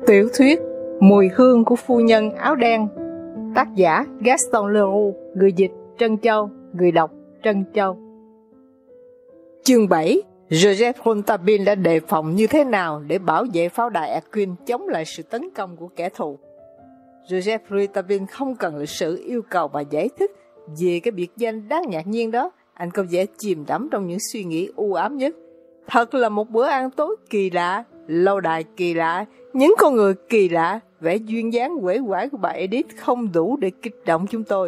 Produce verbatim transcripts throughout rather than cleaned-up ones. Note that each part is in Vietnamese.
Tiểu thuyết Mùi hương của phu nhân áo đen. Tác giả Gaston Leroux. Người dịch Trân Châu. Người đọc Trân Châu. Chương bảy. Joseph Rouletabille đã đề phòng như thế nào để bảo vệ pháo đài Aquin chống lại sự tấn công của kẻ thù. Joseph Rouletabille không cần lịch sử yêu cầu và giải thích về cái biệt danh đáng ngạc nhiên đó. Anh có vẻ chìm đắm trong những suy nghĩ u ám nhất. Thật là một bữa ăn tối kỳ lạ, lâu đài kỳ lạ, những con người kỳ lạ, vẻ duyên dáng uể oải của bà Edith không đủ để kích động chúng tôi.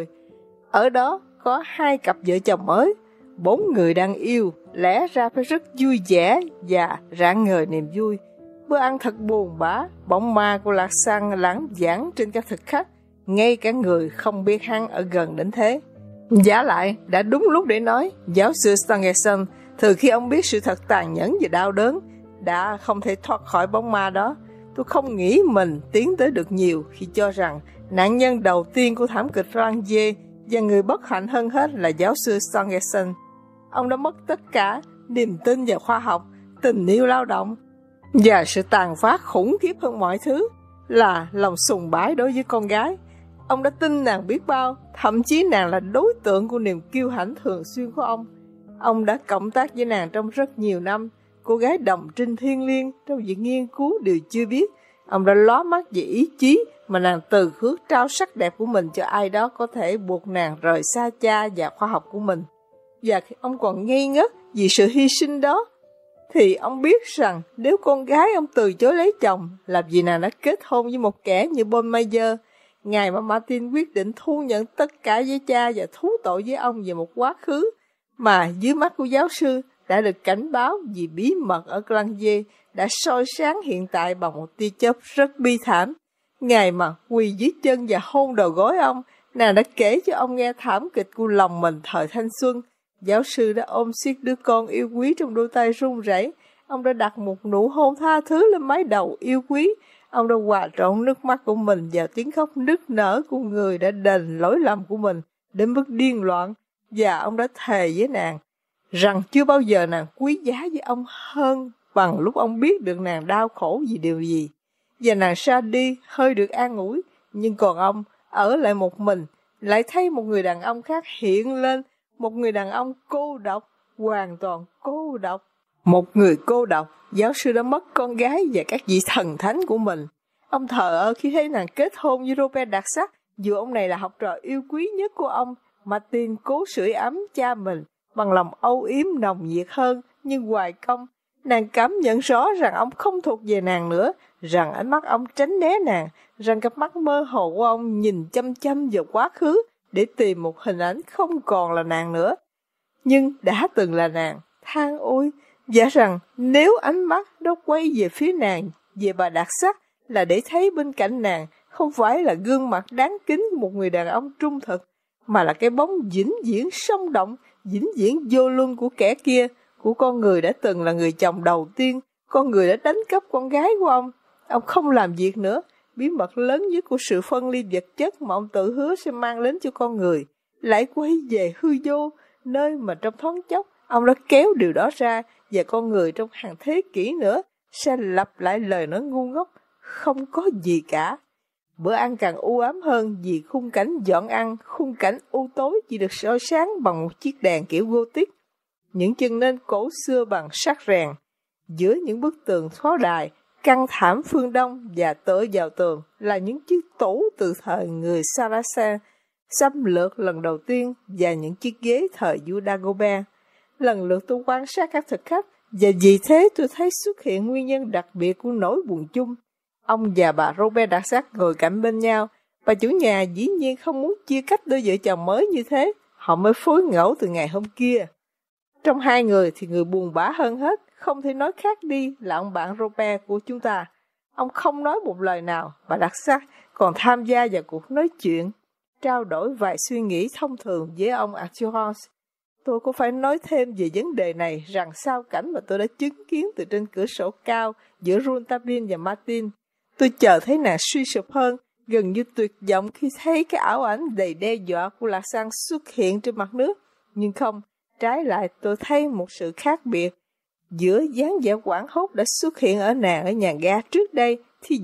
Ở đó có hai cặp vợ chồng mới, bốn người đang yêu, lẽ ra phải rất vui vẻ và rạng ngời niềm vui. Bữa ăn thật buồn bã, bóng ma của Lạc Sang lãng vãng trên các thực khách, ngay cả người không biết hắn ở gần đến thế. Giả lại, đã đúng lúc để nói, giáo sư Stangerson, từ khi ông biết sự thật tàn nhẫn và đau đớn, đã không thể thoát khỏi bóng ma đó. Tôi không nghĩ mình tiến tới được nhiều khi cho rằng nạn nhân đầu tiên của thảm kịch Rangier và người bất hạnh hơn hết là giáo sư Stangerson. Ông đã mất tất cả, niềm tin vào khoa học, tình yêu lao động, và sự tàn phá khủng khiếp hơn mọi thứ là lòng sùng bái đối với con gái. Ông đã tin nàng biết bao, thậm chí nàng là đối tượng của niềm kiêu hãnh thường xuyên của ông. Ông đã cộng tác với nàng trong rất nhiều năm, cô gái đồng trinh thiêng liêng trong việc nghiên cứu điều chưa biết. Ông đã lóa mắt về ý chí mà nàng từ khước trao sắc đẹp của mình cho ai đó có thể buộc nàng rời xa cha và khoa học của mình. Và khi ông còn ngây ngất vì sự hy sinh đó, thì ông biết rằng nếu con gái ông từ chối lấy chồng là vì nàng đã kết hôn với một kẻ như Bonmayer. Ngày mà Martin quyết định thu nhận tất cả với cha và thú tội với ông về một quá khứ mà dưới mắt của giáo sư đã được cảnh báo vì bí mật ở Glandier đã soi sáng hiện tại bằng một tia chớp rất bi thảm. Ngày mà quỳ dưới chân và hôn đầu gối ông, nàng đã kể cho ông nghe thảm kịch của lòng mình thời thanh xuân. Giáo sư đã ôm siết đứa con yêu quý trong đôi tay run rẩy. Ông đã đặt một nụ hôn tha thứ lên mái đầu yêu quý. Ông đã hòa trộn nước mắt của mình vào tiếng khóc nức nở của người đã đền lỗi lầm của mình đến mức điên loạn. Và ông đã thề với nàng rằng chưa bao giờ nàng quý giá với ông hơn bằng lúc ông biết được nàng đau khổ vì điều gì. Và nàng ra đi hơi được an ủi, nhưng còn ông ở lại một mình, lại thấy một người đàn ông khác hiện lên, một người đàn ông cô độc, hoàn toàn cô độc. Một người cô độc, giáo sư đã mất con gái và các vị thần thánh của mình. Ông thờ ơ khi thấy nàng kết hôn với Robert Darzac, dù ông này là học trò yêu quý nhất của ông. Martin cố sưởi ấm cha mình bằng lòng âu yếm nồng nhiệt hơn, nhưng hoài công. Nàng cảm nhận rõ rằng ông không thuộc về nàng nữa, rằng ánh mắt ông tránh né nàng, rằng cặp mắt mơ hồ của ông nhìn chăm chăm vào quá khứ để tìm một hình ảnh không còn là nàng nữa, nhưng đã từng là nàng. Than ôi, giả rằng nếu ánh mắt đó quay về phía nàng, về bà Darzac, là để thấy bên cạnh nàng không phải là gương mặt đáng kính của một người đàn ông trung thực, mà là cái bóng vĩnh viễn sống động, vĩnh viễn vô luân của kẻ kia, của con người đã từng là người chồng đầu tiên, con người đã đánh cắp con gái của ông. Ông không làm việc nữa, bí mật lớn nhất của sự phân ly vật chất mà ông tự hứa sẽ mang đến cho con người lại quay về hư vô, nơi mà trong thoáng chốc ông đã kéo điều đó ra, và con người trong hàng thế kỷ nữa sẽ lặp lại lời nói ngu ngốc, không có gì cả. Bữa ăn càng u ám hơn vì khung cảnh dọn ăn, khung cảnh u tối chỉ được soi sáng bằng một chiếc đèn kiểu Gothic, những chân nên cổ xưa bằng sắt rèn. Giữa những bức tường pháo đài, căng thảm phương Đông và tựa vào tường là những chiếc tủ từ thời người Saracen xâm lược lần đầu tiên và những chiếc ghế thời vua Dagobert. Lần lượt tôi quan sát các thực khách, và vì thế tôi thấy xuất hiện nguyên nhân đặc biệt của nỗi buồn chung. Ông và bà Robert Darzac ngồi cạnh bên nhau, và chủ nhà dĩ nhiên không muốn chia cách đôi vợ chồng mới như thế. Họ mới phối ngẫu từ ngày hôm kia. Trong hai người thì người buồn bã hơn hết, không thể nói khác đi, là ông bạn Robert của chúng ta. Ông không nói một lời nào, bà Darzac còn tham gia vào cuộc nói chuyện, trao đổi vài suy nghĩ thông thường với ông Arthurance. Tôi có phải nói thêm về vấn đề này rằng sao cảnh mà tôi đã chứng kiến từ trên cửa sổ cao giữa Rouletabille và Martin. Tôi chờ thấy nàng suy sụp hơn, gần như tuyệt vọng khi thấy cái ảo ảnh đầy đe dọa của Lạc Sang xuất hiện trên mặt nước. Nhưng không, trái lại tôi thấy một sự khác biệt giữa dáng vẻ hoảng hốt đã xuất hiện ở nàng ở nhà ga trước đây. Thí dụ,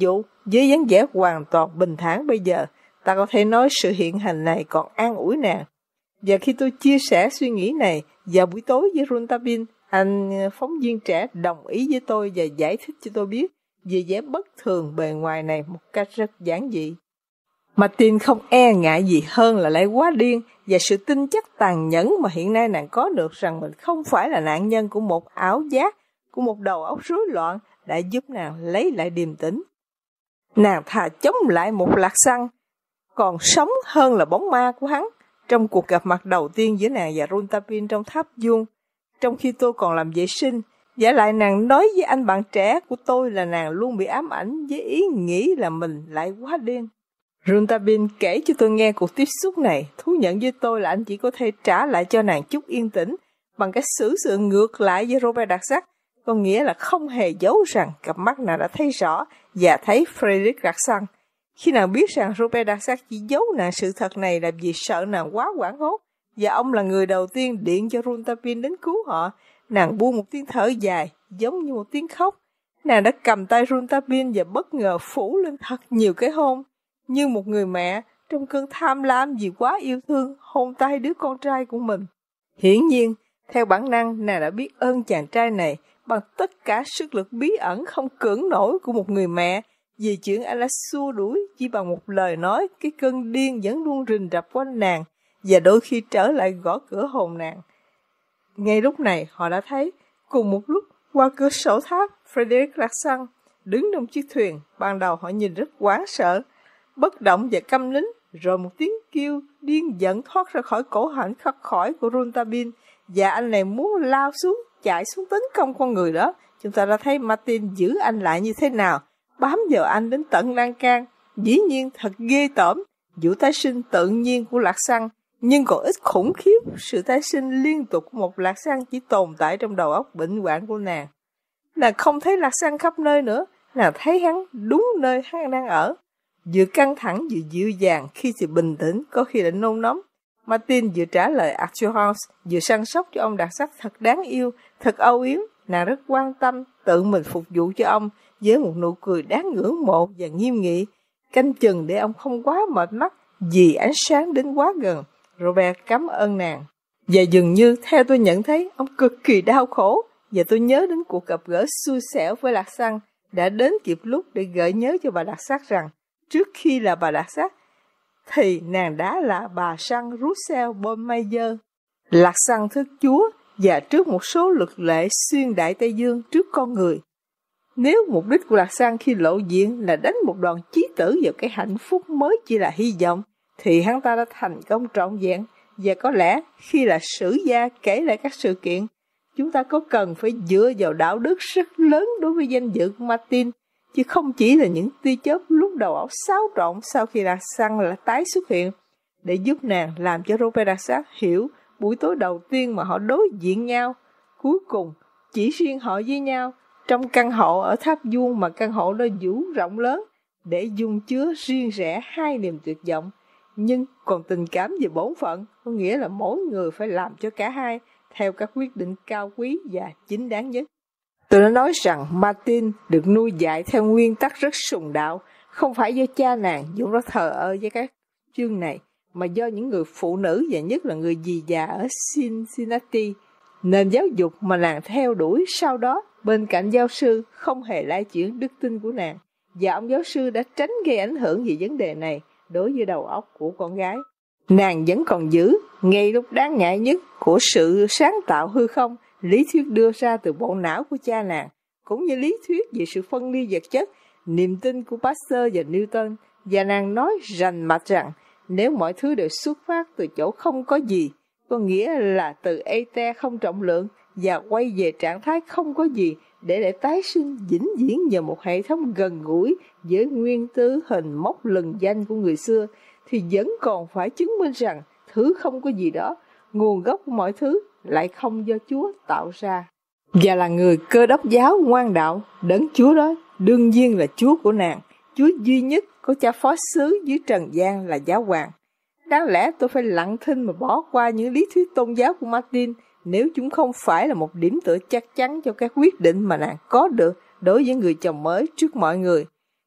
Với dáng vẻ hoàn toàn bình thản bây giờ, ta có thể nói sự hiện hành này còn an ủi nàng. Và khi tôi chia sẻ suy nghĩ này vào buổi tối với Rontabin, anh phóng viên trẻ đồng ý với tôi và giải thích cho tôi biết về vẻ bất thường bề ngoài này một cách rất giản dị. Martin không e ngại gì hơn là lại quá điên và sự tin chắc tàn nhẫn mà hiện nay nàng có được rằng mình không phải là nạn nhân của một ảo giác, của một đầu óc rối loạn đã giúp nàng lấy lại điềm tĩnh. Nàng thà chống lại một lạc xăng, còn sống hơn là bóng ma của hắn. Trong cuộc gặp mặt đầu tiên giữa nàng và Rontabin trong tháp vuông, trong khi tôi còn làm vệ sinh, giả lại nàng nói với anh bạn trẻ của tôi là nàng luôn bị ám ảnh với ý nghĩ là mình lại quá điên. Rontabin kể cho tôi nghe cuộc tiếp xúc này, thú nhận với tôi là anh chỉ có thể trả lại cho nàng chút yên tĩnh bằng cách xử sự ngược lại với Robert Darzac, có nghĩa là không hề giấu rằng cặp mắt nàng đã thấy rõ và thấy Frederic Larsan. Khi nàng biết rằng Robert Darzac chỉ giấu nàng sự thật này là vì sợ nàng quá hoảng hốt, và ông là người đầu tiên điện cho Rontabin đến cứu họ, nàng buông một tiếng thở dài, giống như một tiếng khóc. Nàng đã cầm tay Rontabin và bất ngờ phủ lên thật nhiều cái hôn, như một người mẹ trong cơn tham lam vì quá yêu thương hôn tay đứa con trai của mình. Hiển nhiên, theo bản năng, nàng đã biết ơn chàng trai này bằng tất cả sức lực bí ẩn không cưỡng nổi của một người mẹ, vì chuyện anh đã xua đuổi chỉ bằng một lời nói, cái cơn điên vẫn luôn rình rập quanh nàng và đôi khi trở lại gõ cửa hồn nàng. Ngay lúc này họ đã thấy cùng một lúc qua cửa sổ tháp Frederic Larsan đứng trong chiếc thuyền. Ban đầu họ nhìn rất hoảng sợ, bất động và câm nín, rồi một tiếng kêu điên giận thoát ra khỏi cổ họng khắc khỏi của Rontabin và anh này muốn lao xuống, chạy xuống tấn công con người đó. Chúng ta đã thấy Martin giữ anh lại như thế nào, bám vào anh đến tận lan can. Dĩ nhiên thật ghê tởm, vụ tái sinh tự nhiên của lạc xăng, nhưng còn ít khủng khiếp sự tái sinh liên tục của một lạc xăng chỉ tồn tại trong đầu óc bệnh hoạn của nàng. Nàng không thấy lạc xăng khắp nơi nữa, nàng thấy hắn đúng nơi hắn đang ở, vừa căng thẳng vừa dịu dàng, khi thì bình tĩnh, có khi lại nôn nóng. Martin vừa trả lời assurance, vừa săn sóc cho ông đặc sắc thật đáng yêu, thật âu yếm. Nàng rất quan tâm, tự mình phục vụ cho ông với một nụ cười đáng ngưỡng mộ và nghiêm nghị, canh chừng để ông không quá mệt mắt vì ánh sáng đến quá gần. Robert cảm ơn nàng. Và dường như theo tôi nhận thấy, ông cực kỳ đau khổ, và tôi nhớ đến cuộc gặp gỡ xui xẻo với lạc xăng đã đến kịp lúc để gợi nhớ cho bà đặc sắc rằng trước khi là bà đặc sắc thì nàng đã là bà săn Russell Baumeister, lạc xăng thức chúa, và trước một số luật lệ xuyên đại Tây Dương trước con người. Nếu mục đích của lạc xăng khi lộ diện là đánh một đòn chí tử vào cái hạnh phúc mới chỉ là hy vọng, thì hắn ta đã thành công trọn vẹn. Và có lẽ khi là sử gia kể lại các sự kiện, chúng ta có cần phải dựa vào đạo đức rất lớn đối với danh dự của Martin, chứ không chỉ là những tia chớp lúc đầu óc xáo trộn sau khi lạc xăng là tái xuất hiện, để giúp nàng làm cho Robert Darzac hiểu buổi tối đầu tiên mà họ đối diện nhau, cuối cùng chỉ riêng họ với nhau trong căn hộ ở tháp vuông, mà căn hộ đó vũ rộng lớn để dung chứa riêng rẽ hai niềm tuyệt vọng, nhưng còn tình cảm về bổn phận, có nghĩa là mỗi người phải làm cho cả hai theo các quyết định cao quý và chính đáng nhất. Tôi đã nói rằng Martin được nuôi dạy theo nguyên tắc rất sùng đạo, không phải do cha nàng vốn rất thờ ơ với các chương này, mà do những người phụ nữ và nhất là người dì già ở Cincinnati. Nền giáo dục mà nàng theo đuổi sau đó, bên cạnh giáo sư, không hề lai chuyển đức tin của nàng, và ông giáo sư đã tránh gây ảnh hưởng về vấn đề này đối với đầu óc của con gái. Nàng vẫn còn giữ, ngay lúc đáng ngại nhất của sự sáng tạo hư không, lý thuyết đưa ra từ bộ não của cha nàng, cũng như lý thuyết về sự phân ly vật chất, niềm tin của Pasteur và Newton, và nàng nói rành mạch rằng nếu mọi thứ đều xuất phát từ chỗ không có gì, có nghĩa là từ ether không trọng lượng, và quay về trạng thái không có gì để lại tái sinh vĩnh viễn nhờ một hệ thống gần gũi với nguyên tứ hình mốc lừng danh của người xưa, thì vẫn còn phải chứng minh rằng thứ không có gì đó, nguồn gốc của mọi thứ, lại không do Chúa tạo ra. Và là người Cơ Đốc giáo ngoan đạo, đấng Chúa đó đương nhiên là Chúa của nàng, Chúa duy nhất có cha phó xứ dưới trần gian là giáo hoàng. Đáng lẽ tôi phải lặng thinh mà bỏ qua những lý thuyết tôn giáo của Martin nếu chúng không phải là một điểm tựa chắc chắn cho các quyết định mà nàng có được đối với người chồng mới trước mọi người.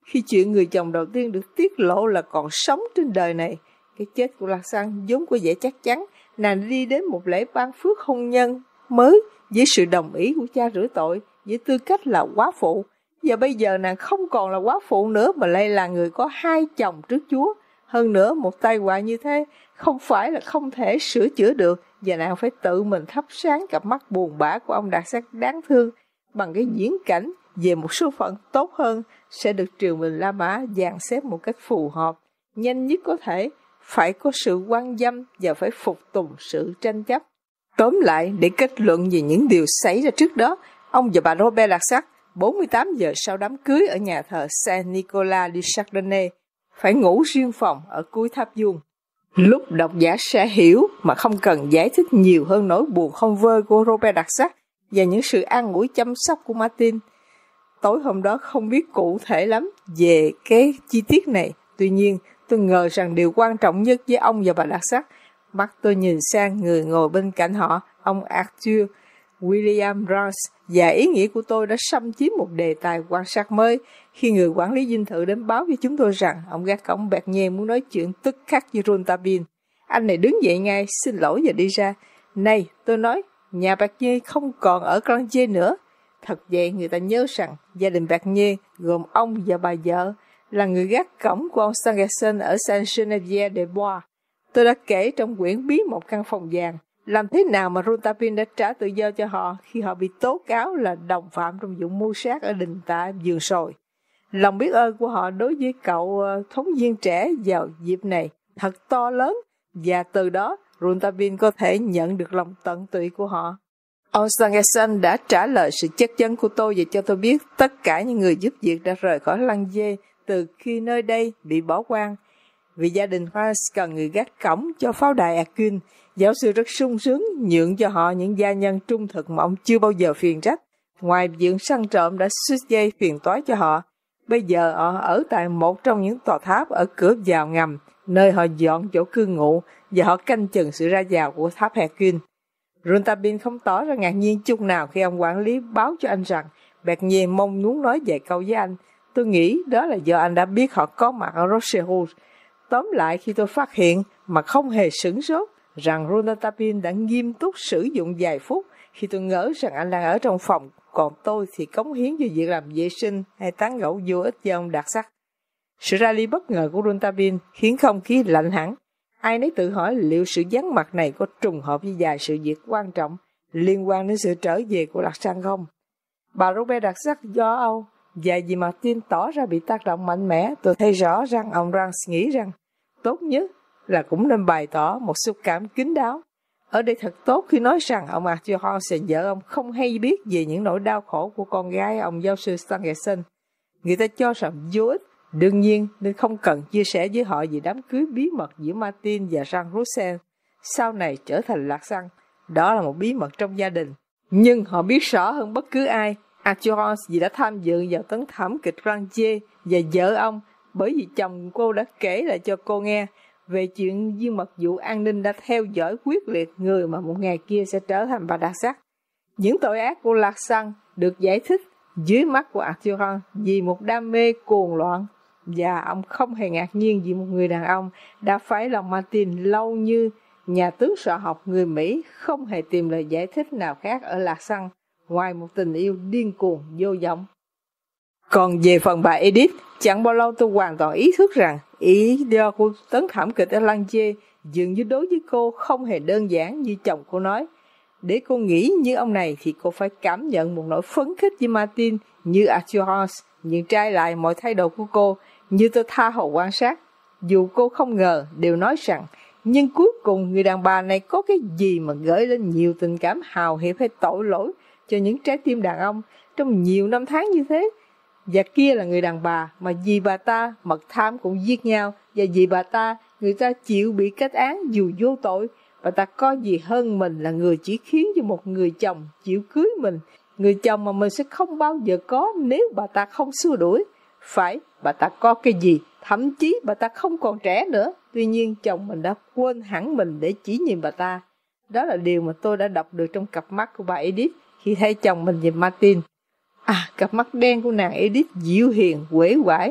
Khi chuyện người chồng đầu tiên được tiết lộ là còn sống trên đời này, cái chết của Lạc Sang vốn có vẻ chắc chắn, nàng đi đến một lễ ban phước hôn nhân mới với sự đồng ý của cha rửa tội, với tư cách là góa phụ. Và bây giờ nàng không còn là góa phụ nữa mà lại là người có hai chồng trước Chúa. Hơn nữa, một tai họa như thế không phải là không thể sửa chữa được, và nàng phải tự mình thắp sáng cặp mắt buồn bã của ông Đạt Sắc đáng thương bằng cái diễn cảnh về một số phận tốt hơn sẽ được triều mình La Mã dàn xếp một cách phù hợp, nhanh nhất có thể, phải có sự quan dâm và phải phục tùng sự tranh chấp. Tóm lại, để kết luận về những điều xảy ra trước đó, ông và bà Robert Đạt Sắc bốn mươi tám giờ sau đám cưới ở nhà thờ Saint Nicolas de Chardonnay phải ngủ riêng phòng ở cuối tháp Vuông. Lúc độc giả sẽ hiểu mà không cần giải thích nhiều hơn nỗi buồn không vơi của Robert Đạt Sắc và những sự an ủi chăm sóc của Martin. Tối hôm đó không biết cụ thể lắm về cái chi tiết này, tuy nhiên tôi ngờ rằng điều quan trọng nhất với ông và bà Đạt Sắc. Mắt tôi nhìn sang người ngồi bên cạnh họ, ông Arthur William Rance, và ý nghĩa của tôi đã xâm chiếm một đề tài quan sát mới khi người quản lý dinh thự đến báo với chúng tôi rằng ông gác cổng Bernier muốn nói chuyện tức khắc với Rouletabille. Anh này đứng dậy ngay, xin lỗi và đi ra. Này, tôi nói, nhà Bernier không còn ở Grange nữa. Thật vậy, người ta nhớ rằng gia đình Bernier gồm ông và bà vợ là người gác cổng của ông Stangerson ở Saint-Geneviève-des-Bois. Tôi đã kể trong quyển Bí một căn phòng vàng làm thế nào mà Rouletabille đã trả tự do cho họ khi họ bị tố cáo là đồng phạm trong vụ mưu sát ở đình tạ Vườn Sồi. Lòng biết ơn của họ đối với cậu thống viên trẻ vào dịp này thật to lớn, và từ đó Rouletabille có thể nhận được lòng tận tụy của họ. Ông Stangerson đã trả lời sự chất vấn của tôi và cho tôi biết tất cả những người giúp việc đã rời khỏi Lăng Dê từ khi nơi đây bị bỏ hoang. Vì gia đình France cần người gác cổng cho pháo đài Aquin, giáo sư rất sung sướng nhượng cho họ những gia nhân trung thực mà ông chưa bao giờ phiền trách. Ngoài việc săn trộm đã xuất dây phiền toái cho họ, bây giờ họ ở tại một trong những tòa tháp ở cửa vào ngầm, nơi họ dọn chỗ cư ngụ và họ canh chừng sự ra vào của tháp Aquin. Rouletabille không tỏ ra ngạc nhiên chút nào khi ông quản lý báo cho anh rằng Bernier mong muốn nói vài câu với anh. Tôi nghĩ đó là do anh đã biết họ có mặt ở Rochefort. Tóm lại, khi tôi phát hiện mà không hề sửng sốt rằng Rouletabille đã nghiêm túc sử dụng vài phút khi tôi ngỡ rằng anh đang ở trong phòng, còn tôi thì cống hiến cho việc làm vệ sinh hay tán gẫu vô ích với ông Đạt Sắc. Sự ra đi bất ngờ của Rouletabille khiến không khí lạnh hẳn. Ai nấy tự hỏi liệu sự vắng mặt này có trùng hợp với vài sự việc quan trọng liên quan đến sự trở về của Lạc Sang không? Bà Robert Đạt Sắc do âu, và vì Martin tỏ ra bị tác động mạnh mẽ, tôi thấy rõ rằng ông Rance nghĩ rằng tốt nhất là cũng nên bày tỏ một xúc cảm kín đáo. Ở đây thật tốt khi nói rằng ông Arthur và vợ ông không hay biết về những nỗi đau khổ của con gái ông giáo sư Stangerson. Người ta cho rằng vô ích, đương nhiên nên không cần chia sẻ với họ về đám cưới bí mật giữa Martin và Jean Roussel sau này trở thành Lạc Sang. Đó là một bí mật trong gia đình. Nhưng họ biết rõ hơn bất cứ ai Arthur vì đã tham dự vào tấn thảm kịch Grange và vợ ông, bởi vì chồng cô đã kể lại cho cô nghe về chuyện viên mật vụ an ninh đã theo dõi quyết liệt người mà một ngày kia sẽ trở thành bà Đạt Sắc. Những tội ác của Lạc Sang được giải thích dưới mắt của Arthur vì một đam mê cuồng loạn, và ông không hề ngạc nhiên vì một người đàn ông đã phải lòng Martin lâu như nhà tứ xạ học người Mỹ không hề tìm lời giải thích nào khác ở Lạc Sang ngoài một tình yêu điên cuồng vô vọng. Còn về phần bà Edith, chẳng bao lâu tôi hoàn toàn ý thức rằng ý do của tấn thảm kịch ở Lange dường như đối với cô không hề đơn giản như chồng cô nói. Để cô nghĩ như ông này thì cô phải cảm nhận một nỗi phấn khích với Martin như Arthur, nhưng trái lại mọi thái độ của cô như tôi tha hồ quan sát. Dù cô không ngờ đều nói rằng, nhưng cuối cùng người đàn bà này có cái gì mà gửi lên nhiều tình cảm hào hiệp hay tội lỗi cho những trái tim đàn ông trong nhiều năm tháng như thế. Và kia là người đàn bà mà vì bà ta mật thám cũng giết nhau, và vì bà ta người ta chịu bị kết án dù vô tội. Bà ta có gì hơn mình là người chỉ khiến cho một người chồng chịu cưới mình, người chồng mà mình sẽ không bao giờ có nếu bà ta không xua đuổi. Phải, bà ta có cái gì, thậm chí bà ta không còn trẻ nữa, tuy nhiên chồng mình đã quên hẳn mình để chỉ nhìn bà ta. Đó là điều mà tôi đã đọc được trong cặp mắt của bà Edith khi thấy chồng mình nhìn Martin. À, cặp mắt đen của nàng Edith dịu hiền, uể oải.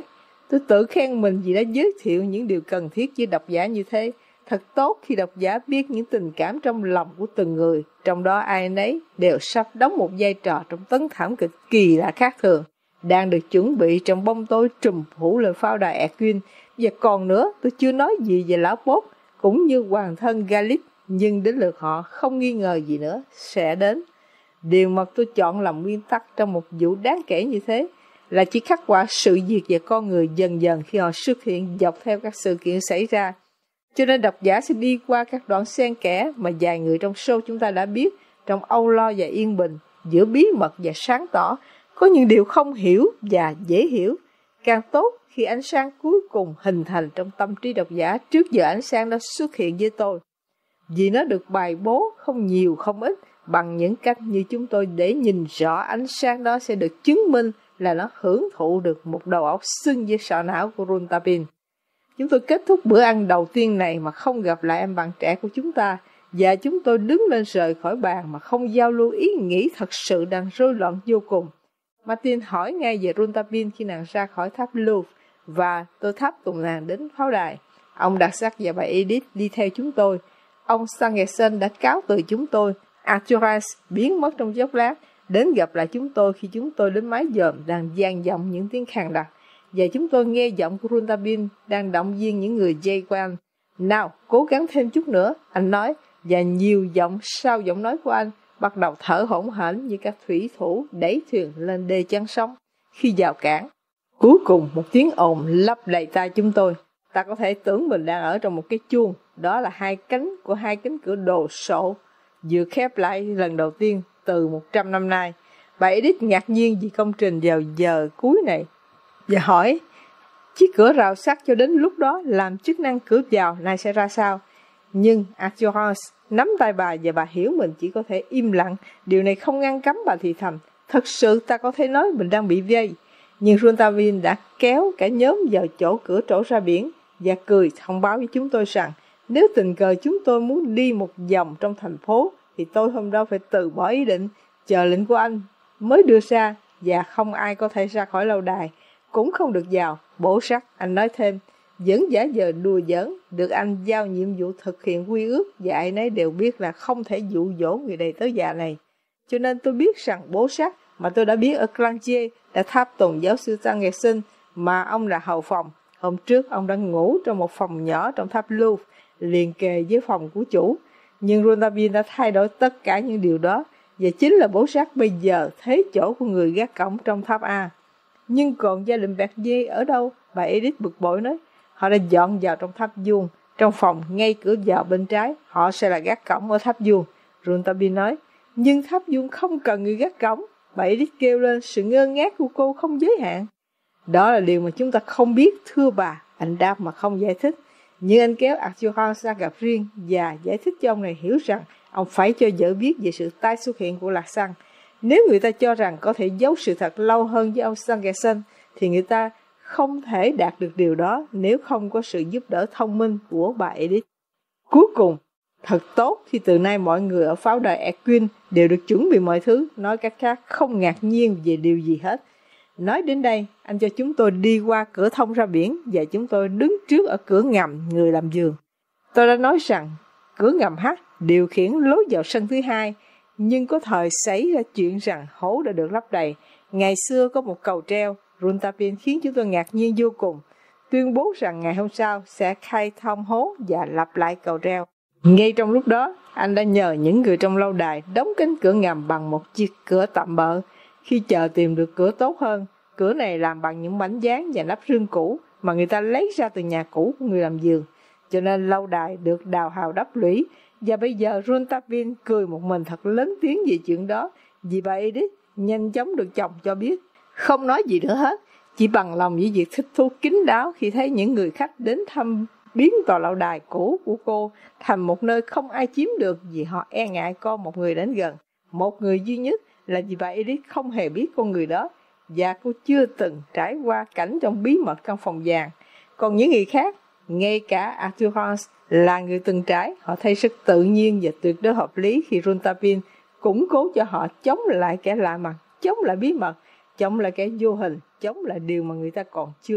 Tôi tự khen mình vì đã giới thiệu những điều cần thiết với độc giả như thế. Thật tốt khi độc giả biết những tình cảm trong lòng của từng người, trong đó ai nấy đều sắp đóng một vai trò trong tấn thảm kịch kỳ lạ khác thường, đang được chuẩn bị trong bóng tối trùm phủ lên pháo đài Erquin. Và còn nữa, tôi chưa nói gì về lão Bob, cũng như hoàng thân Galip, nhưng đến lượt họ không nghi ngờ gì nữa sẽ đến. Điều mà tôi chọn làm nguyên tắc trong một vụ đáng kể như thế là chỉ khắc họa sự việc và con người dần dần khi họ xuất hiện dọc theo các sự kiện xảy ra. Cho nên độc giả sẽ đi qua các đoạn xen kẽ mà vài người trong show chúng ta đã biết, trong âu lo và yên bình, giữa bí mật và sáng tỏ, có những điều không hiểu và dễ hiểu. Càng tốt khi ánh sáng cuối cùng hình thành trong tâm trí độc giả trước giờ ánh sáng đó xuất hiện với tôi. Vì nó được bài bố không nhiều không ít bằng những cách như chúng tôi để nhìn rõ ánh sáng đó sẽ được chứng minh là nó hưởng thụ được một đầu óc xưng với sọ não của Rontabin. Chúng tôi kết thúc bữa ăn đầu tiên này mà không gặp lại em bạn trẻ của chúng ta, và chúng tôi đứng lên rời khỏi bàn mà không giao lưu ý nghĩ thật sự đang rối loạn vô cùng. Martin hỏi ngay về Rontabin khi nàng ra khỏi tháp Louvre, và tôi tháp tùng nàng đến pháo đài. Ông Đặc Sắc và bà Edith đi theo chúng tôi. Ông Stangerson đã cáo từ chúng tôi. Arthurus biến mất trong chốc lát, đến gặp lại chúng tôi khi chúng tôi đến mái dòm đang vang vọng những tiếng khàn đặc, và chúng tôi nghe giọng của Rontabin đang động viên những người dây quanh. Nào, cố gắng thêm chút nữa, anh nói, và nhiều giọng sau giọng nói của anh bắt đầu thở hổn hển như các thủy thủ đẩy thuyền lên đê chắn sóng khi vào cảng. Cuối cùng một tiếng ồn lấp đầy tai chúng tôi. Ta có thể tưởng mình đang ở trong một cái chuông. Đó là hai cánh của hai cánh cửa đồ sộ vừa khép lại lần đầu tiên từ một trăm năm nay. Bà Edith ngạc nhiên vì công trình vào giờ cuối này và hỏi, chiếc cửa rào sắt cho đến lúc đó làm chức năng cửa vào này sẽ ra sao? Nhưng Arthurus nắm tay bà và bà hiểu mình chỉ có thể im lặng. Điều này không ngăn cấm bà thì thầm, thật sự ta có thể nói mình đang bị vây. Nhưng Rontabin đã kéo cả nhóm vào chỗ cửa trổ ra biển và cười thông báo với chúng tôi rằng nếu tình cờ chúng tôi muốn đi một vòng trong thành phố thì tôi hôm đó phải từ bỏ ý định, chờ lệnh của anh mới đưa ra, và không ai có thể ra khỏi lâu đài, cũng không được vào. Bổ sắc, anh nói thêm, vẫn giả vờ đùa giỡn, được anh giao nhiệm vụ thực hiện quy ước, và ai nấy đều biết là không thể dụ dỗ người đầy tớ già này. Cho nên tôi biết rằng bố sắc mà tôi đã biết ở Clangier đã tháp tùng giáo sư Stangerson, mà ông là hầu phòng. Hôm trước ông đã ngủ trong một phòng nhỏ trong tháp Louvre, liền kề với phòng của chủ. Nhưng Rontabin đã thay đổi tất cả những điều đó, và chính là bố sắc bây giờ thế chỗ của người gác cổng trong tháp A. Nhưng còn gia đình Berger ở đâu? Bà Edith bực bội nói. Họ đã dọn vào trong tháp vuông, trong phòng ngay cửa vào bên trái. Họ sẽ là gác cổng ở tháp vuông. Rontabin nói. Nhưng tháp vuông không cần người gác cổng. Bà Edith kêu lên, sự ngơ ngác của cô không giới hạn. Đó là điều mà chúng ta không biết, thưa bà. Anh đáp mà không giải thích. Nhưng anh kéo Arthurus ra gặp riêng và giải thích cho ông này hiểu rằng ông phải cho vợ biết về sự tái xuất hiện của Lạc Xăng. Nếu người ta cho rằng có thể giấu sự thật lâu hơn với ông Stangerson, thì người ta không thể đạt được điều đó nếu không có sự giúp đỡ thông minh của bà Edith. Cuối cùng, thật tốt khi từ nay mọi người ở pháo đài Erquin đều được chuẩn bị mọi thứ, nói cách khác không ngạc nhiên về điều gì hết. Nói đến đây, anh cho chúng tôi đi qua cửa thông ra biển và chúng tôi đứng trước ở cửa ngầm người làm giường. Tôi đã nói rằng cửa ngầm H điều khiển lối vào sân thứ hai, nhưng có thời xảy ra chuyện rằng hố đã được lấp đầy. Ngày xưa có một cầu treo, Rontabin khiến chúng tôi ngạc nhiên vô cùng, tuyên bố rằng ngày hôm sau sẽ khai thông hố và lặp lại cầu treo. Ngay trong lúc đó, anh đã nhờ những người trong lâu đài đóng cánh cửa ngầm bằng một chiếc cửa tạm bợ. Khi chờ tìm được cửa tốt hơn, cửa này làm bằng những mảnh dán và nắp rương cũ mà người ta lấy ra từ nhà cũ của người làm giường. Cho nên lâu đài được đào hào đắp lũy, và bây giờ Rontabin cười một mình thật lớn tiếng về chuyện đó, vì bà Edith nhanh chóng được chồng cho biết. Không nói gì nữa hết, chỉ bằng lòng với việc thích thú kín đáo khi thấy những người khách đến thăm biến tòa lâu đài cũ của cô thành một nơi không ai chiếm được, vì họ e ngại có một người đến gần. Một người duy nhất là vì bà Edith không hề biết con người đó, và cô chưa từng trải qua cảnh trong bí mật căn phòng vàng. Còn những người khác, ngay cả Arthurus là người từng trải, họ thấy rất tự nhiên và tuyệt đối hợp lý khi Rontabin củng cố cho họ chống lại kẻ lạ mặt, chống lại bí mật, chống lại kẻ vô hình, chống lại điều mà người ta còn chưa biết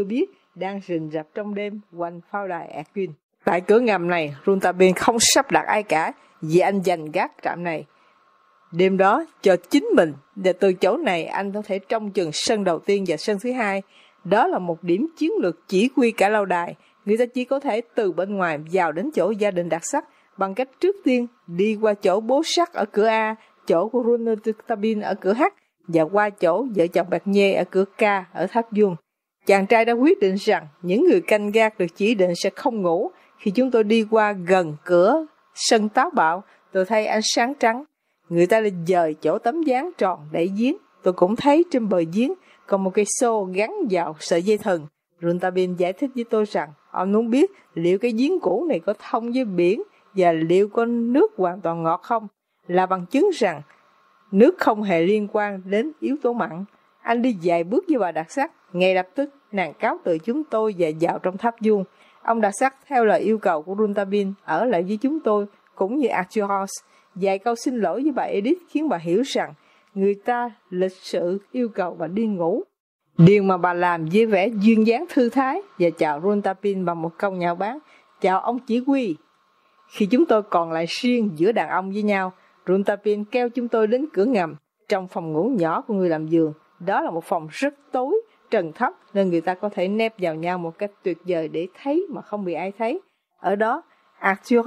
đang rình rập trong đêm quanh pháo đài Erquin. Tại cửa ngầm này, Rontabin không sắp đặt ai cả vì anh giành gác trạm này. Đêm đó cho chính mình, và từ chỗ này anh có thể trông chừng sân đầu tiên và sân thứ hai. Đó là một điểm chiến lược chỉ huy cả lâu đài. Người ta chỉ có thể từ bên ngoài vào đến chỗ gia đình Đặc Sắc bằng cách trước tiên đi qua chỗ bố Sắc ở cửa A, chỗ của Rontabin ở cửa H, và qua chỗ vợ chồng Barnier ở cửa K ở tháp Vuông. Chàng trai đã quyết định rằng những người canh gác được chỉ định sẽ không ngủ. Khi chúng tôi đi qua gần cửa sân táo bạo, tôi thấy ánh sáng trắng. Người ta đã dời chỗ tấm ván tròn đẩy giếng. Tôi cũng thấy trên bờ giếng còn một cây xô gắn vào sợi dây thừng. Rontabin giải thích với tôi rằng ông muốn biết liệu cái giếng cũ này có thông với biển và liệu có nước hoàn toàn ngọt không, là bằng chứng rằng nước không hề liên quan đến yếu tố mặn. Anh đi vài bước với bà Đặc Sắc. Ngay lập tức nàng cáo từ chúng tôi và vào trong tháp Vuông. Ông Đặc Sắc theo lời yêu cầu của Rontabin ở lại với chúng tôi cũng như Arthur. Vài câu xin lỗi với bà Edith khiến bà hiểu rằng người ta lịch sự yêu cầu bà đi ngủ. Điều mà bà làm với vẻ duyên dáng thư thái và chào Rontabin bằng một câu nhạo báng: "Chào ông chỉ huy." Khi chúng tôi còn lại riêng giữa đàn ông với nhau, Rontabin kéo chúng tôi đến cửa ngầm trong phòng ngủ nhỏ của người làm giường. Đó là một phòng rất tối, trần thấp nên người ta có thể nép vào nhau một cách tuyệt vời để thấy mà không bị ai thấy. Ở đó, Arthur,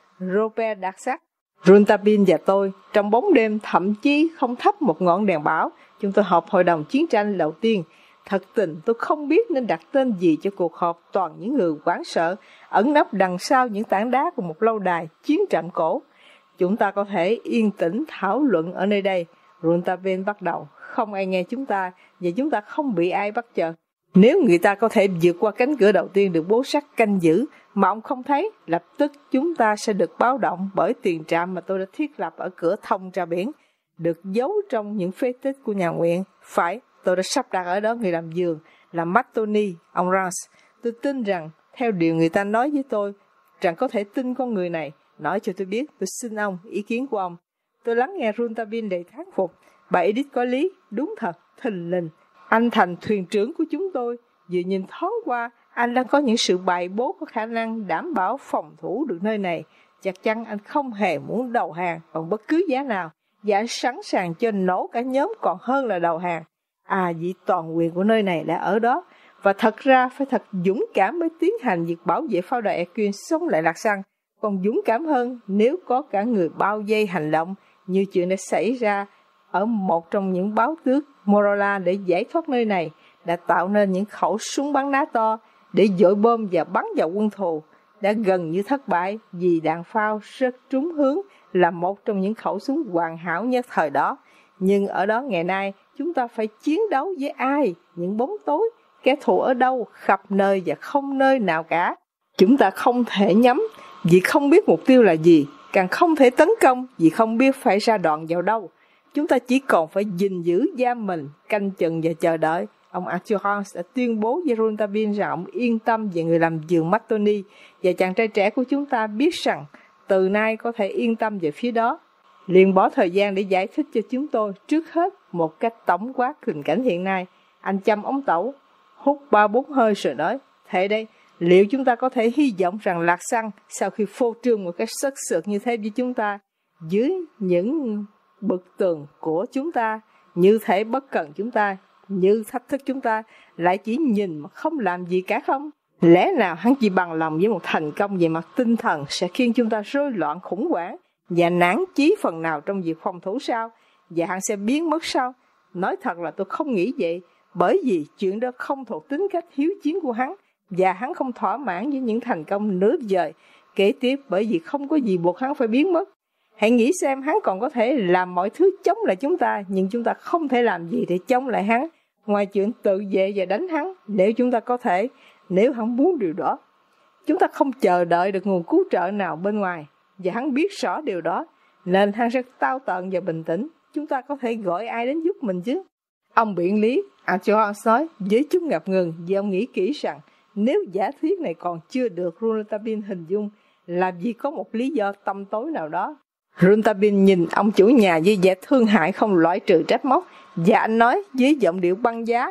Robert Đặc Sắc, Rontabin và tôi trong bóng đêm thậm chí không thắp một ngọn đèn báo. Chúng tôi họp hội đồng chiến tranh đầu tiên. Thật tình tôi không biết nên đặt tên gì cho cuộc họp toàn những người hoảng sợ ẩn nấp đằng sau những tảng đá của một lâu đài chiến trận cổ. Chúng ta có thể yên tĩnh thảo luận ở nơi đây. Rontabin bắt đầu: "Không ai nghe chúng ta và chúng ta không bị ai bắt chợt. Nếu người ta có thể vượt qua cánh cửa đầu tiên được bố Sắc canh giữ mà ông không thấy, lập tức chúng ta sẽ được báo động bởi tiền trạm mà tôi đã thiết lập ở cửa thông ra biển, được giấu trong những phế tích của nhà nguyện. Phải, tôi đã sắp đặt ở đó người làm giường là Mattoni, ông Rance. Tôi tin rằng theo điều người ta nói với tôi rằng có thể tin con người này. Nói cho tôi biết, tôi xin ông ý kiến của ông." Tôi lắng nghe Rontabin đầy thán phục. Bà Edith có lý, đúng thật, thình lình. Anh thành thuyền trưởng của chúng tôi. Vừa nhìn thoáng qua, anh đang có những sự bài bố có khả năng đảm bảo phòng thủ được nơi này. Chắc chắn anh không hề muốn đầu hàng bằng bất cứ giá nào, và anh sẵn sàng cho nổ cả nhóm còn hơn là đầu hàng. À, vì toàn quyền của nơi này đã ở đó, và thật ra phải thật dũng cảm mới tiến hành việc bảo vệ pháo đài Erquin sống lại Lạc Xăng. Còn dũng cảm hơn nếu có cả người bao vây hành động, như chuyện đã xảy ra ở một trong những báo tước Morola để giải thoát nơi này, đã tạo nên những khẩu súng bắn đá to để dội bom và bắn vào quân thù, đã gần như thất bại vì đạn pháo rất trúng hướng, là một trong những khẩu súng hoàn hảo nhất thời đó. Nhưng ở đó ngày nay, chúng ta phải chiến đấu với ai? Những bóng tối, kẻ thù ở đâu? Khắp nơi và không nơi nào cả. Chúng ta không thể nhắm vì không biết mục tiêu là gì, càng không thể tấn công vì không biết phải ra đòn vào đâu. Chúng ta chỉ còn phải gìn giữ giam mình, canh chừng và chờ đợi. Ông Arthur đã tuyên bố với Rontabin rằng ông yên tâm về người làm giường Mattoni, và chàng trai trẻ của chúng ta biết rằng từ nay có thể yên tâm về phía đó. Liền bỏ thời gian để giải thích cho chúng tôi trước hết một cách tổng quát tình cảnh hiện nay. Anh châm ống tẩu, hút ba bốn hơi rồi nói: "Thế đây, liệu chúng ta có thể hy vọng rằng Lạc Xăng sau khi phô trương một cách sất sượt như thế với chúng ta, dưới những bức tường của chúng ta, như thể bất cần chúng ta, như thách thức chúng ta, lại chỉ nhìn mà không làm gì cả không? Lẽ nào hắn chỉ bằng lòng với một thành công về mặt tinh thần sẽ khiến chúng ta rối loạn khủng hoảng và nản chí phần nào trong việc phòng thủ sao? Và hắn sẽ biến mất sao? Nói thật là tôi không nghĩ vậy, bởi vì chuyện đó không thuộc tính cách hiếu chiến của hắn, và hắn không thỏa mãn với những thành công nửa vời kế tiếp, bởi vì không có gì buộc hắn phải biến mất. Hãy nghĩ xem, hắn còn có thể làm mọi thứ chống lại chúng ta, nhưng chúng ta không thể làm gì để chống lại hắn, ngoài chuyện tự vệ và đánh hắn nếu chúng ta có thể, nếu hắn muốn điều đó. Chúng ta không chờ đợi được nguồn cứu trợ nào bên ngoài, và hắn biết rõ điều đó, nên hắn rất táo tợn và bình tĩnh. Chúng ta có thể gọi ai đến giúp mình chứ?" Ông biện lý, Arthur nói với chút ngập ngừng, vì ông nghĩ kỹ rằng nếu giả thuyết này còn chưa được Rontabin hình dung, làm gì có một lý do tăm tối nào đó. Rontabin nhìn ông chủ nhà với vẻ thương hại không loại trừ trách móc, và anh nói với giọng điệu băng giá: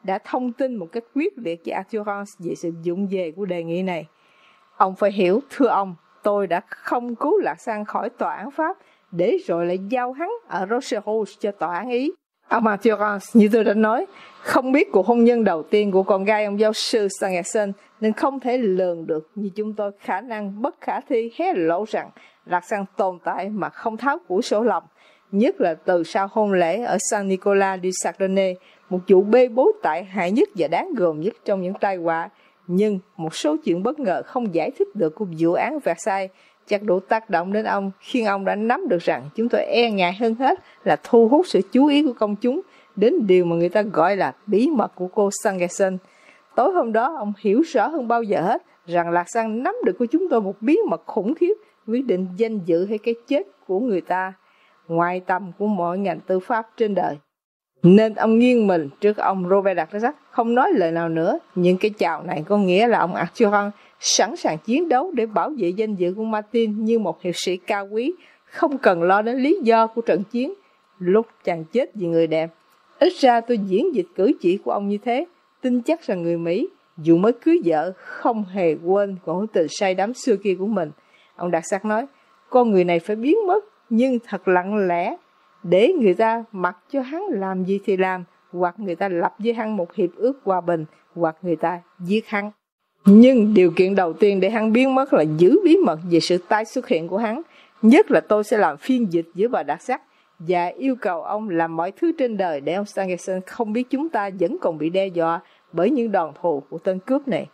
đã thông tin một cách quyết liệt với Arthurance về sự vụng về của đề nghị này. Ông phải hiểu, thưa ông, tôi đã không cứu Lạc Sang khỏi tòa án Pháp, để rồi lại giao hắn ở Rochefort cho tòa án Ý. Ông Arthurance, như tôi đã nói, không biết cuộc hôn nhân đầu tiên của con gái ông giáo sư Stangerson, nên không thể lường được như chúng tôi khả năng bất khả thi hé lộ rằng Lạc Sang tồn tại mà không tháo củi sổ lòng, nhất là từ sau hôn lễ ở Saint Nicolas du Chardonnay, một vụ bê bối tệ hại nhất và đáng gờm nhất trong những tai họa. Nhưng một số chuyện bất ngờ không giải thích được của vụ án Versailles chắc đủ tác động đến ông, khiến ông đã nắm được rằng chúng tôi e ngại hơn hết là thu hút sự chú ý của công chúng đến điều mà người ta gọi là bí mật của cô Stangerson. Tối hôm đó, ông hiểu rõ hơn bao giờ hết rằng Lạc Sang nắm được của chúng tôi một bí mật khủng khiếp, quyết định danh dự hay cái chết của người ta, ngoài tầm của mọi ngành tư pháp trên đời. Nên ông nghiêng mình trước ông Robert Darzac, không nói lời nào nữa. Nhưng cái chào này có nghĩa là ông Arthurance sẵn sàng chiến đấu để bảo vệ danh dự của Martin như một hiệp sĩ cao quý, không cần lo đến lý do của trận chiến lúc chàng chết vì người đẹp. Ít ra tôi diễn dịch cử chỉ của ông như thế, tin chắc rằng người Mỹ, dù mới cưới vợ, không hề quên mối tình say đắm xưa kia của mình. Ông Darzac nói, con người này phải biến mất, nhưng thật lặng lẽ, để người ta mặc cho hắn làm gì thì làm, hoặc người ta lập với hắn một hiệp ước hòa bình, hoặc người ta giết hắn. Nhưng điều kiện đầu tiên để hắn biến mất là giữ bí mật về sự tái xuất hiện của hắn. Nhất là tôi sẽ làm phiên dịch giữa bà Darzac và yêu cầu ông làm mọi thứ trên đời để ông Stangerson không biết chúng ta vẫn còn bị đe dọa bởi những đòn thù của tên cướp này.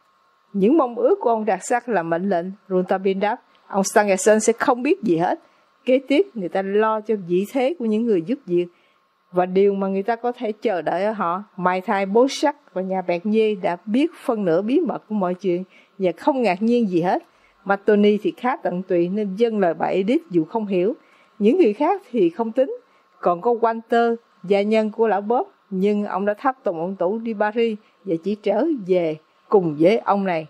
Những mong ước của ông Darzac là mệnh lệnh. Rouletabille đáp, ông Stangerson sẽ không biết gì hết. Kế tiếp, người ta lo cho vị thế của những người giúp việc, và điều mà người ta có thể chờ đợi ở họ. Mai Thai, bố Sắc và nhà Bernier đã biết phân nửa bí mật của mọi chuyện và không ngạc nhiên gì hết. Matoni thì khá tận tụy nên dâng lời bà Edith dù không hiểu. Những người khác thì không tính. Còn có Walter, gia nhân của lão Bob, nhưng ông đã tháp tùng ông Tủ đi Paris và chỉ trở về cùng với ông này.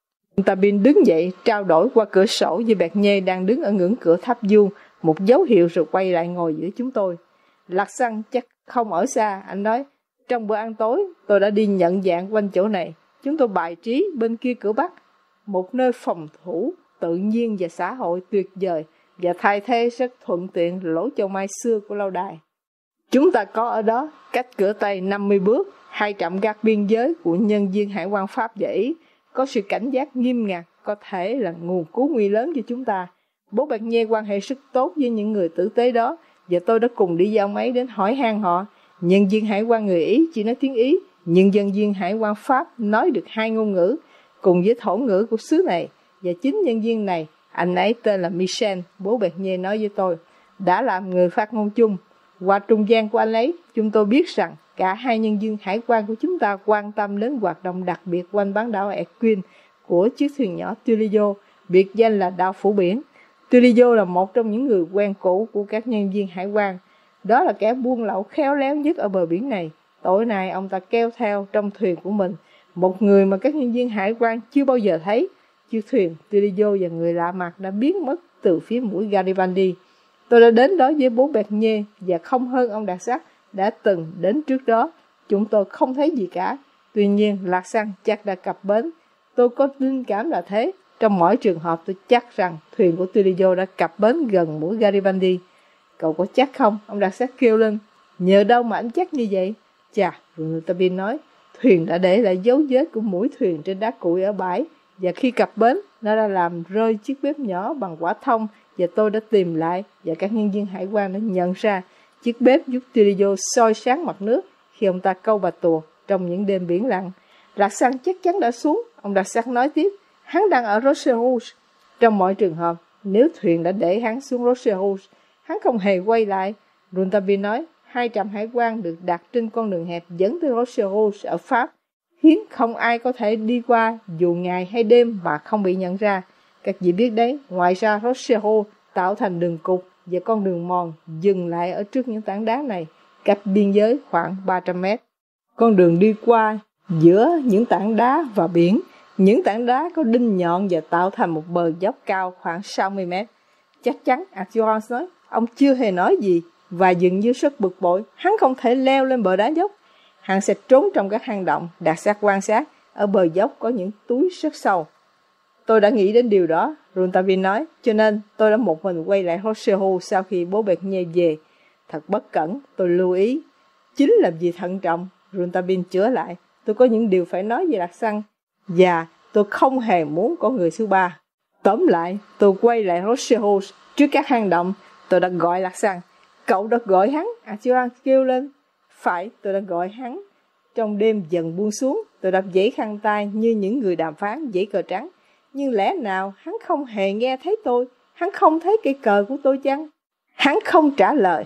Tabin đứng dậy, trao đổi qua cửa sổ với Bernier đang đứng ở ngưỡng cửa tháp du, một dấu hiệu rồi quay lại ngồi giữa chúng tôi. Lạc Sang chắc không ở xa, anh nói. Trong bữa ăn tối, tôi đã đi nhận dạng quanh chỗ này. Chúng tôi bài trí bên kia cửa Bắc, một nơi phòng thủ tự nhiên và xã hội tuyệt vời, và thay thế rất thuận tiện lỗ châu mai xưa của lâu đài. Chúng ta có ở đó, cách cửa Tây năm mươi bước, hai trạm gác biên giới của nhân viên hải quan Pháp và Ý, có sự cảnh giác nghiêm ngặt, có thể là nguồn cứu nguy lớn cho chúng ta. Bố Bernier quan hệ rất tốt với những người tử tế đó, và tôi đã cùng đi với ông ấy đến hỏi han họ. Nhân viên hải quan người Ý chỉ nói tiếng Ý, nhưng nhân viên hải quan Pháp nói được hai ngôn ngữ, cùng với thổ ngữ của xứ này. Và chính nhân viên này, anh ấy tên là Michel, bố Bernier nói với tôi, đã làm người phát ngôn chung. Qua trung gian của anh ấy, chúng tôi biết rằng cả hai nhân viên hải quan của chúng ta quan tâm đến hoạt động đặc biệt quanh bán đảo Erquin của chiếc thuyền nhỏ Tullio, biệt danh là đao phủ biển. Tullio là một trong những người quen cũ của các nhân viên hải quan. Đó là kẻ buôn lậu khéo léo nhất ở bờ biển này. Tối nay ông ta kéo theo trong thuyền của mình một người mà các nhân viên hải quan chưa bao giờ thấy. Chiếc thuyền Tullio và người lạ mặt đã biến mất từ phía mũi Garibaldi. Tôi đã đến đó với bố Bernier và không hơn ông Darzac đã từng đến trước đó. Chúng tôi không thấy gì cả. Tuy nhiên, Lạc Sang chắc đã cập bến. Tôi có linh cảm là thế. Trong mỗi trường hợp tôi chắc rằng thuyền của Tullio đã cập bến gần mũi Garibaldi. Cậu có chắc không? Ông Darzac kêu lên. Nhờ đâu mà anh chắc như vậy? Chà, Rouletabille nói, thuyền đã để lại dấu vết của mũi thuyền trên đá cuội ở bãi, và khi cập bến, nó đã làm rơi chiếc bếp nhỏ bằng quả thông, và tôi đã tìm lại, và các nhân viên hải quan đã nhận ra chiếc bếp giúp Tullio soi sáng mặt nước khi ông ta câu bà tuột trong những đêm biển lặng. Lạc Sang chắc chắn đã xuống. Ông Darzac nói tiếp, hắn đang ở Rochefort. Trong mọi trường hợp, nếu thuyền đã để hắn xuống Rochefort, hắn không hề quay lại. Rouletabille nói, hai trạm hải quan được đặt trên con đường hẹp dẫn tới Rochefort ở Pháp, khiến không ai có thể đi qua dù ngày hay đêm mà không bị nhận ra. Các vị biết đấy, ngoài ra Rochefort tạo thành đường cục và con đường mòn dừng lại ở trước những tảng đá này, cách biên giới khoảng ba trăm mét. Con đường đi qua giữa những tảng đá và biển. Những tảng đá có đinh nhọn và tạo thành một bờ dốc cao khoảng sáu mươi mét. Chắc chắn, Arthurance nói, ông chưa hề nói gì, và dường như rất bực bội, hắn không thể leo lên bờ đá dốc. hắn sẽ trốn trong các hang động. Đạt Sắc quan sát, ở bờ dốc có những túi rất sâu. Tôi đã nghĩ đến điều đó, Rouletabille nói, cho nên tôi đã một mình quay lại Rochefort sau khi bố Bernier về. Thật bất cẩn, tôi lưu ý. Chính làm gì thận trọng, Rouletabille chữa lại. Tôi có những điều phải nói về Lạc Xăng, và tôi không hề muốn có người thứ ba. Tóm lại, tôi quay lại Rochefort trước các hang động. Tôi đã gọi Lạc Xăng. Cậu đã gọi hắn, Arthur kêu lên. Phải, tôi đã gọi hắn. Trong đêm dần buông xuống, tôi đã giãy khăn tay như những người đàm phán giãy cờ trắng. Nhưng lẽ nào hắn không hề nghe thấy tôi? Hắn không thấy cây cờ của tôi chăng? Hắn không trả lời.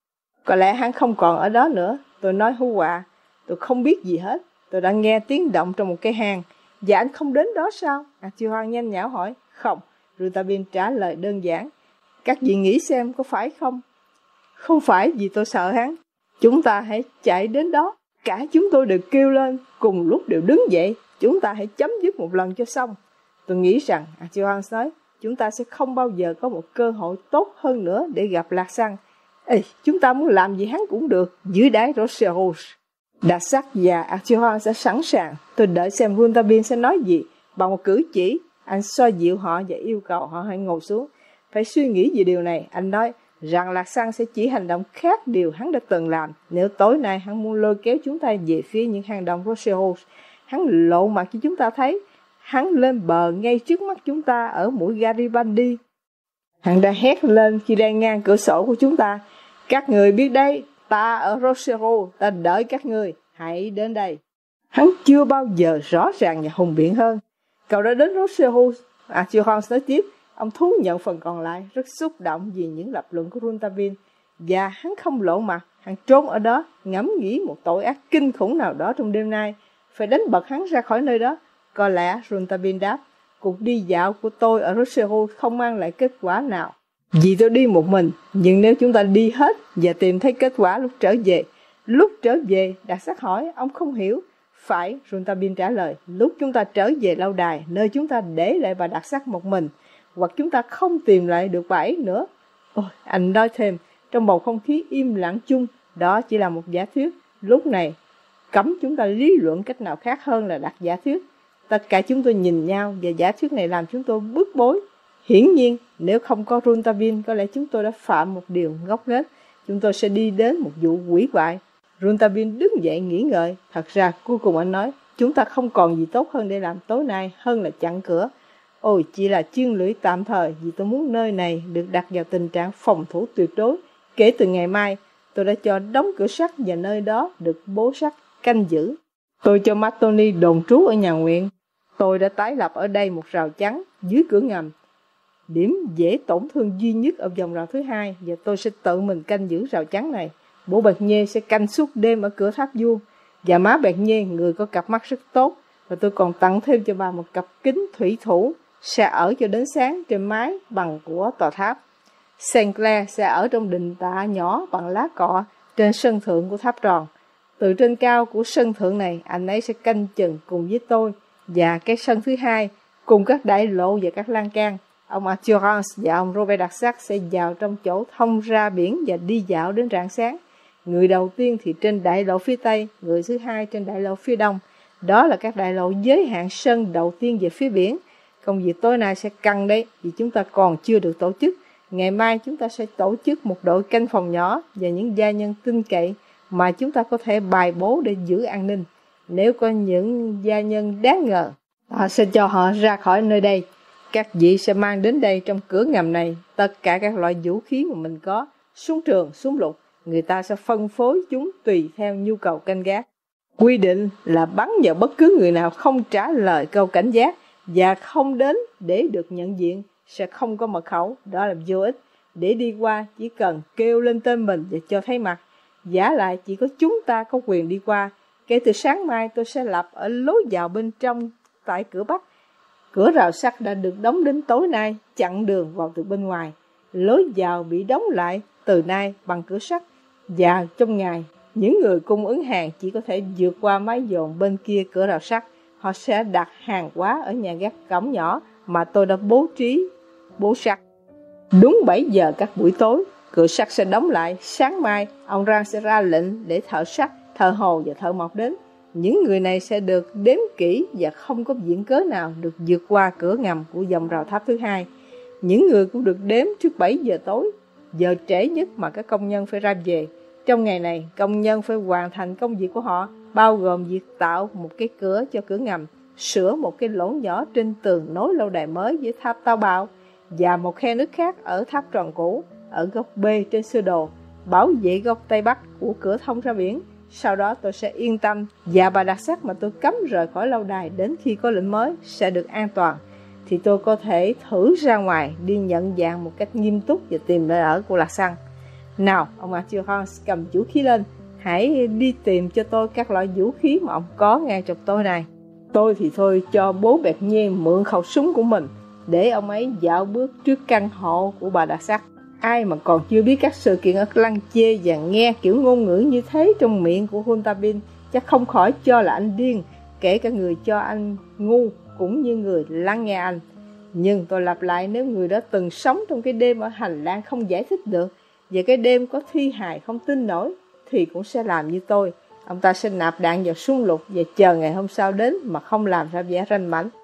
Có lẽ hắn không còn ở đó nữa. Tôi nói hú họa. Tôi không biết gì hết. Tôi đã nghe tiếng động trong một cái hang. Và anh không đến đó sao? Arthur nhanh nhảu hỏi. Không. Rouletabille trả lời đơn giản. Các vị nghĩ xem có phải không? Không phải vì tôi sợ hắn. Chúng ta hãy chạy đến đó. Cả chúng tôi đều kêu lên, cùng lúc đều đứng dậy. Chúng ta hãy chấm dứt một lần cho xong. Tôi nghĩ rằng, Arthur nói, chúng ta sẽ không bao giờ có một cơ hội tốt hơn nữa để gặp Lạc Xăng. Ê, chúng ta muốn làm gì hắn cũng được, dưới đáy Rochefort. Đạt Sắc và Arthur sẽ sẵn sàng. Tôi đợi xem Rouletabille sẽ nói gì. Bằng một cử chỉ, anh xoa dịu họ và yêu cầu họ hãy ngồi xuống. Phải suy nghĩ về điều này, anh nói rằng Lạc Xăng sẽ chỉ hành động khác điều hắn đã từng làm. Nếu tối nay hắn muốn lôi kéo chúng ta về phía những hang động Rochefort, hắn lộ mặt cho chúng ta thấy. Hắn lên bờ ngay trước mắt chúng ta ở mũi Garibaldi. Hắn đã hét lên khi đang ngang cửa sổ của chúng ta. Các người biết đấy, ta ở Rochefort, ta đợi các người, hãy đến đây. Hắn chưa bao giờ rõ ràng và hùng biện hơn. Cậu đã đến Rochefort, Arthur nói tiếp. Ông thú nhận phần còn lại, rất xúc động vì những lập luận của Rouletabille. Và hắn không lộ mặt, hắn trốn ở đó, ngẫm nghĩ một tội ác kinh khủng nào đó trong đêm nay. Phải đánh bật hắn ra khỏi nơi đó. Có lẽ, Rouletabille đáp, cuộc đi dạo của tôi ở Rochefort không mang lại kết quả nào. Vì tôi đi một mình, nhưng nếu chúng ta đi hết và tìm thấy kết quả lúc trở về. Lúc trở về, Đạt Sắc hỏi, ông không hiểu. Phải, Rouletabille trả lời, lúc chúng ta trở về lâu đài, nơi chúng ta để lại bà Đạt Sắc một mình, hoặc chúng ta không tìm lại được bà ấy nữa. Ôi, anh nói thêm, trong bầu không khí im lặng chung, đó chỉ là một giả thuyết. Lúc này, cấm chúng ta lý luận cách nào khác hơn là đặt giả thuyết. Tất cả chúng tôi nhìn nhau và giả thuyết này làm chúng tôi bức bối. Hiển nhiên, nếu không có Rouletabille, có lẽ chúng tôi đã phạm một điều ngốc nghếch. Chúng tôi sẽ đi đến một vụ hủy hoại. Rouletabille đứng dậy nghĩ ngợi. Thật ra, cuối cùng anh nói, chúng ta không còn gì tốt hơn để làm tối nay hơn là chặn cửa. Ôi, chỉ là chiên lưỡi tạm thời vì tôi muốn nơi này được đặt vào tình trạng phòng thủ tuyệt đối. Kể từ ngày mai, tôi đã cho đóng cửa sắt và nơi đó được bố sắt canh giữ. Tôi cho Matoni đồn trú ở nhà nguyện. Tôi đã tái lập ở đây một rào chắn dưới cửa ngầm. Điểm dễ tổn thương duy nhất ở vòng rào thứ hai, và tôi sẽ tự mình canh giữ rào chắn này. Bố Bernier sẽ canh suốt đêm ở cửa tháp vuông, và má Bernier, người có cặp mắt rất tốt, và tôi còn tặng thêm cho bà một cặp kính thủy thủ, sẽ ở cho đến sáng trên mái bằng của tòa tháp. Saint Clair sẽ ở trong đình tạ nhỏ bằng lá cọ trên sân thượng của tháp tròn. Từ trên cao của sân thượng này, anh ấy sẽ canh chừng cùng với tôi, và cái sân thứ hai cùng các đại lộ và các lan can. Ông Arthur và ông Robert Darzac sẽ vào trong chỗ thông ra biển và đi dạo đến rạng sáng. Người đầu tiên thì trên đại lộ phía tây, người thứ hai trên đại lộ phía đông. Đó là các đại lộ giới hạn sân đầu tiên về phía biển. Công việc tối nay sẽ căng đấy, vì chúng ta còn chưa được tổ chức. Ngày mai chúng ta sẽ tổ chức một đội canh phòng nhỏ và những gia nhân tin cậy mà chúng ta có thể bài bố để giữ an ninh. Nếu có những gia nhân đáng ngờ, ta sẽ cho họ ra khỏi nơi đây. Các vị sẽ mang đến đây trong cửa ngầm này tất cả các loại vũ khí mà mình có, súng trường, súng lục. Người ta sẽ phân phối chúng tùy theo nhu cầu canh gác. Quy định là bắn vào bất cứ người nào không trả lời câu cảnh giác và không đến để được nhận diện, sẽ không có mật khẩu, đó là vô ích. Để đi qua chỉ cần kêu lên tên mình và cho thấy mặt. Giả lại chỉ có chúng ta có quyền đi qua. Kể từ sáng mai tôi sẽ lập ở lối vào bên trong tại cửa Bắc. Cửa rào sắt đã được đóng đến tối nay, chặn đường vào từ bên ngoài. Lối vào bị đóng lại từ nay bằng cửa sắt. Và trong ngày, những người cung ứng hàng chỉ có thể vượt qua mái dồn bên kia cửa rào sắt. Họ sẽ đặt hàng hóa ở nhà gác cổng nhỏ mà tôi đã bố trí bố sắt. Đúng bảy giờ các buổi tối, cửa sắt sẽ đóng lại. Sáng mai, ông Rang sẽ ra lệnh để thợ sắt thợ hồ và thợ mộc đến. Những người này sẽ được đếm kỹ và không có viện cớ nào được vượt qua cửa ngầm của dòng rào tháp thứ hai. Những người cũng được đếm trước bảy giờ tối, giờ trễ nhất mà các công nhân phải ra về. Trong ngày này, công nhân phải hoàn thành công việc của họ, bao gồm việc tạo một cái cửa cho cửa ngầm, sửa một cái lỗ nhỏ trên tường nối lâu đài mới với tháp Tao Bao, và một khe nước khác ở tháp tròn cũ, ở góc B trên sơ đồ, bảo vệ góc Tây Bắc của cửa thông ra biển. Sau đó tôi sẽ yên tâm, và bà đặc sắc mà tôi cấm rời khỏi lâu đài đến khi có lệnh mới sẽ được an toàn, thì tôi có thể thử ra ngoài đi nhận dạng một cách nghiêm túc và tìm nơi ở của Lạc Săng. Nào, ông Arthur Holmes cầm vũ khí lên, hãy đi tìm cho tôi các loại vũ khí mà ông có ngay trong tôi này. Tôi thì thôi cho bố Bẹt Nhiên mượn khẩu súng của mình, để ông ấy dạo bước trước căn hộ của bà đặc sắc. Ai mà còn chưa biết các sự kiện ở Lăng Chê và nghe kiểu ngôn ngữ như thế trong miệng của Huntabin chắc không khỏi cho là anh điên, kể cả người cho anh ngu cũng như người lắng nghe anh. Nhưng tôi lặp lại, nếu người đó từng sống trong cái đêm ở hành lang không giải thích được, và cái đêm có thi hài không tin nổi, thì cũng sẽ làm như tôi. Ông ta sẽ nạp đạn vào súng lục và chờ ngày hôm sau đến mà không làm ra vẻ ranh mãnh.